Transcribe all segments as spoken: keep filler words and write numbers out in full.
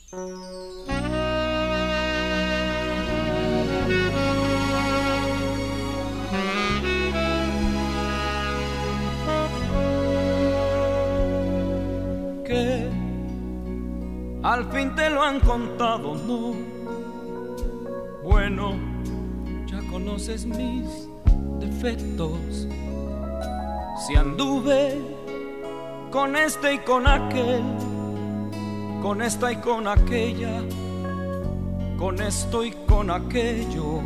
Que al fin te lo han contado, ¿no? Bueno, ya conoces mis defectos. Si anduve con este y con aquel, con esta y con aquella, con esto y con aquello,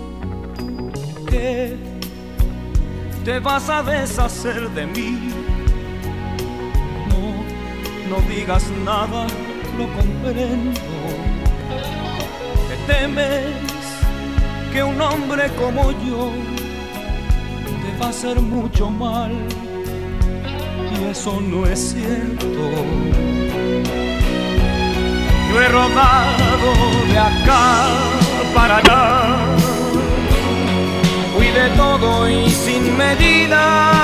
que te vas a deshacer de mí. No, no digas nada, lo comprendo. Te temes que un hombre como yo te va a hacer mucho mal, y eso no es cierto. Yo he rodado de acá para allá, fui de todo y sin medida,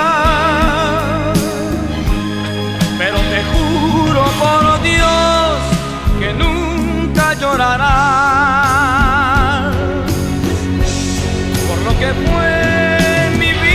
pero te juro por Dios que nunca llorarás por lo que fue mi vida.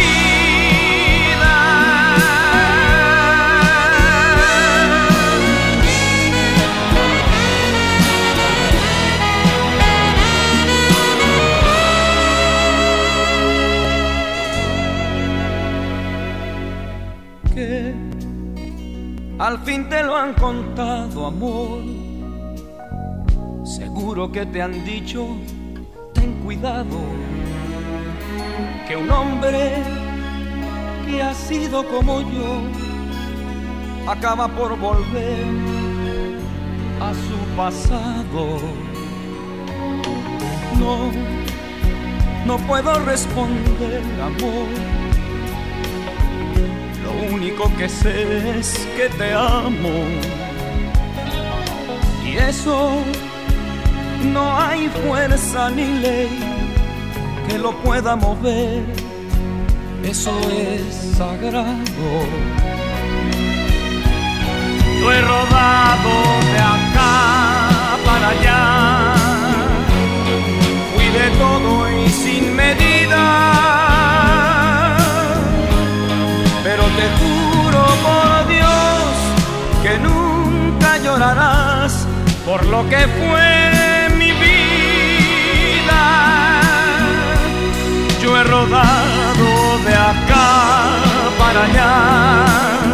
Que al fin te lo han contado, amor. Seguro que te han dicho, ten cuidado, que un hombre que ha sido como yo acaba por volver a su pasado. No, no puedo responder, amor. Lo único que sé es que te amo, y eso no hay fuerza ni ley que lo pueda mover. Eso es sagrado. Yo he rodado de acá para allá, fui de todo y sin medida, pero te juro por Dios que nunca llorarás por lo que fue mi vida. Yo he rodado de acá para allá,